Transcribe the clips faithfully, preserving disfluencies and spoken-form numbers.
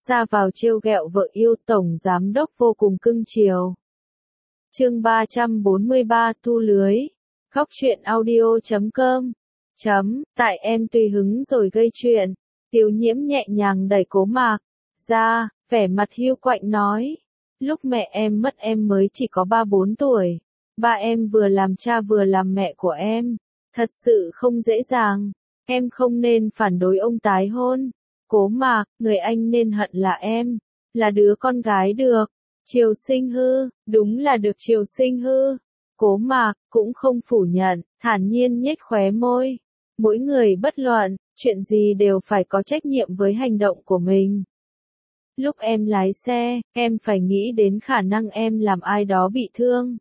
ra vào trêu ghẹo vợ yêu, tổng giám đốc vô cùng cưng chiều. Chương ba trăm bốn mươi ba thu lưới. Góc truyện audio chấm com. Chấm, tại em tùy hứng rồi gây chuyện. Tiêu Nhiễm nhẹ nhàng đẩy Cố Mạc ra, vẻ mặt hiu quạnh nói. Lúc mẹ em mất em mới chỉ có ba bốn tuổi. Ba em vừa làm cha vừa làm mẹ của em. Thật sự không dễ dàng. Em không nên phản đối ông tái hôn. Cố Mạc, người anh nên hận là em. Là đứa con gái được. Triều Sinh Hư, đúng là được Triều Sinh Hư. Cố Mạc, cũng không phủ nhận, thản nhiên nhếch khóe môi. Mỗi người bất luận, chuyện gì đều phải có trách nhiệm với hành động của mình. Lúc em lái xe, em phải nghĩ đến khả năng em làm ai đó bị thương.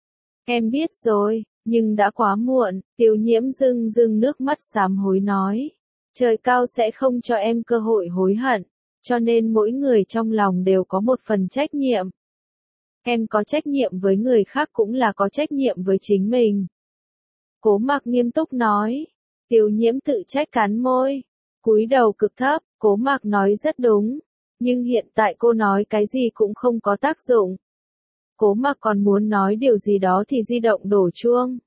Em biết rồi, nhưng đã quá muộn, Tiêu Nhiễm rưng rưng nước mắt sám hối nói. Trời cao sẽ không cho em cơ hội hối hận, cho nên mỗi người trong lòng đều có một phần trách nhiệm. Em có trách nhiệm với người khác cũng là có trách nhiệm với chính mình. Cố Mạc nghiêm túc nói. Tiêu Nhiễm tự trách cắn môi, cúi đầu cực thấp. Cố Mạc nói rất đúng, nhưng hiện tại cô nói cái gì cũng không có tác dụng. Cố Mạc còn muốn nói điều gì đó thì di động đổ chuông.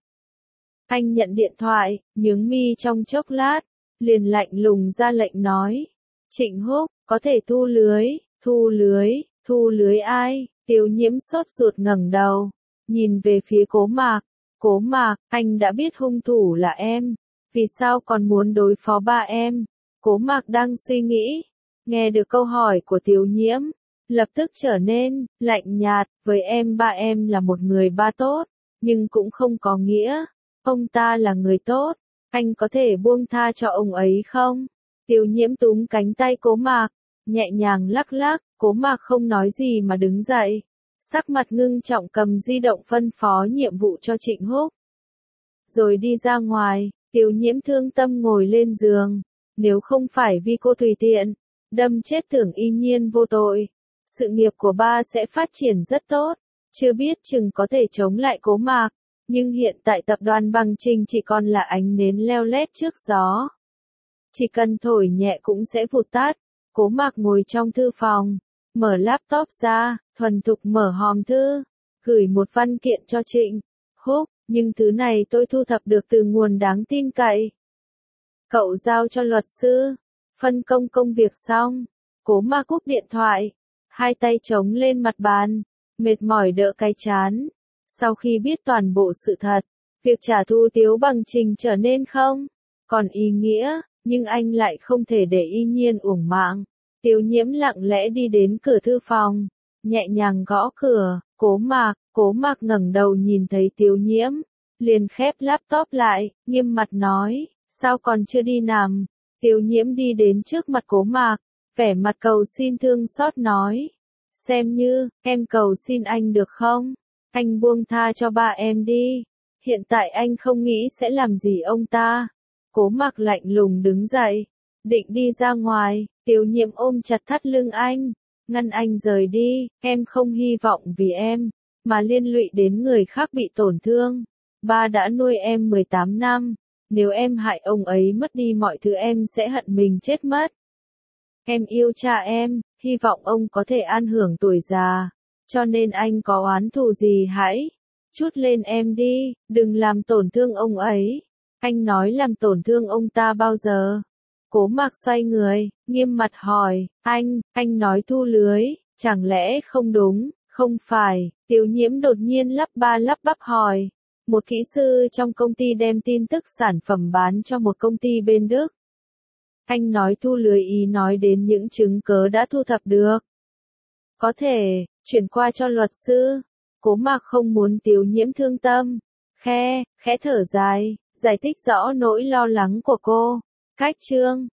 Anh nhận điện thoại, nhướng mi trong chốc lát, liền lạnh lùng ra lệnh nói. Trịnh Húc, có thể thu lưới, thu lưới, thu lưới ai? Tiêu Nhiễm sốt ruột ngẩng đầu, nhìn về phía Cố Mạc. Cố Mạc, anh đã biết hung thủ là em, vì sao còn muốn đối phó ba em? Cố Mạc đang suy nghĩ, nghe được câu hỏi của Tiêu Nhiễm, lập tức trở nên lạnh nhạt. Với em, ba em là một người ba tốt, nhưng cũng không có nghĩa ông ta là người tốt. Anh có thể buông tha cho ông ấy không? Tiêu Nhiễm túm cánh tay Cố Mạc, nhẹ nhàng lắc lắc. Cố Mạc không nói gì mà đứng dậy, sắc mặt ngưng trọng cầm di động phân phó nhiệm vụ cho Trịnh Húc. Rồi đi ra ngoài. Tiêu Nhiễm thương tâm ngồi lên giường. Nếu không phải vì cô tùy tiện đâm chết Tưởng Y Nhiên vô tội, sự nghiệp của ba sẽ phát triển rất tốt, chưa biết chừng có thể chống lại Cố Mạc. Nhưng hiện tại tập đoàn Bằng Trình chỉ còn là ánh nến leo lét trước gió. Chỉ cần thổi nhẹ cũng sẽ vụt tắt. Cố Mạc ngồi trong thư phòng, mở laptop ra, thuần thục mở hòm thư, gửi một văn kiện cho Trịnh Húc, nhưng thứ này tôi thu thập được từ nguồn đáng tin cậy. Cậu giao cho luật sư, phân công công việc xong. Cố Mạc cúp điện thoại, hai tay chống lên mặt bàn, mệt mỏi đỡ cái trán. Sau khi biết toàn bộ sự thật, việc trả thù Tiếu Bằng Trình trở nên không còn ý nghĩa, nhưng anh lại không thể để Y Nhiên uổng mạng. Tiêu Nhiễm lặng lẽ đi đến cửa thư phòng, nhẹ nhàng gõ cửa. Cố Mạc, Cố Mạc ngẩng đầu nhìn thấy Tiêu Nhiễm, liền khép laptop lại, nghiêm mặt nói, sao còn chưa đi nằm? Tiêu Nhiễm đi đến trước mặt Cố Mạc, vẻ mặt cầu xin thương xót nói, xem như, em cầu xin anh được không? Anh buông tha cho ba em đi, hiện tại anh không nghĩ sẽ làm gì ông ta. Cố Mạc lạnh lùng đứng dậy, định đi ra ngoài. Tiêu Nhiễm ôm chặt thắt lưng anh, ngăn anh rời đi. Em không hy vọng vì em mà liên lụy đến người khác bị tổn thương. Ba đã nuôi em mười tám năm, nếu em hại ông ấy mất đi mọi thứ em sẽ hận mình chết mất. Em yêu cha em, hy vọng ông có thể an hưởng tuổi già, cho nên anh có oán thù gì hãy trút lên em đi, đừng làm tổn thương ông ấy. Anh nói làm tổn thương ông ta bao giờ? Cố Mạc xoay người, nghiêm mặt hỏi, anh, anh nói thu lưới, chẳng lẽ không đúng? Không phải. Tiêu Nhiễm đột nhiên lắp ba lắp bắp hỏi. Một kỹ sư trong công ty đem tin tức sản phẩm bán cho một công ty bên Đức. Anh nói thu lưới ý nói đến những chứng cớ đã thu thập được. Có thể chuyển qua cho luật sư. Cố Mạc không muốn Tiêu Nhiễm thương tâm, khe, khẽ thở dài, giải thích rõ nỗi lo lắng của cô. Cách chương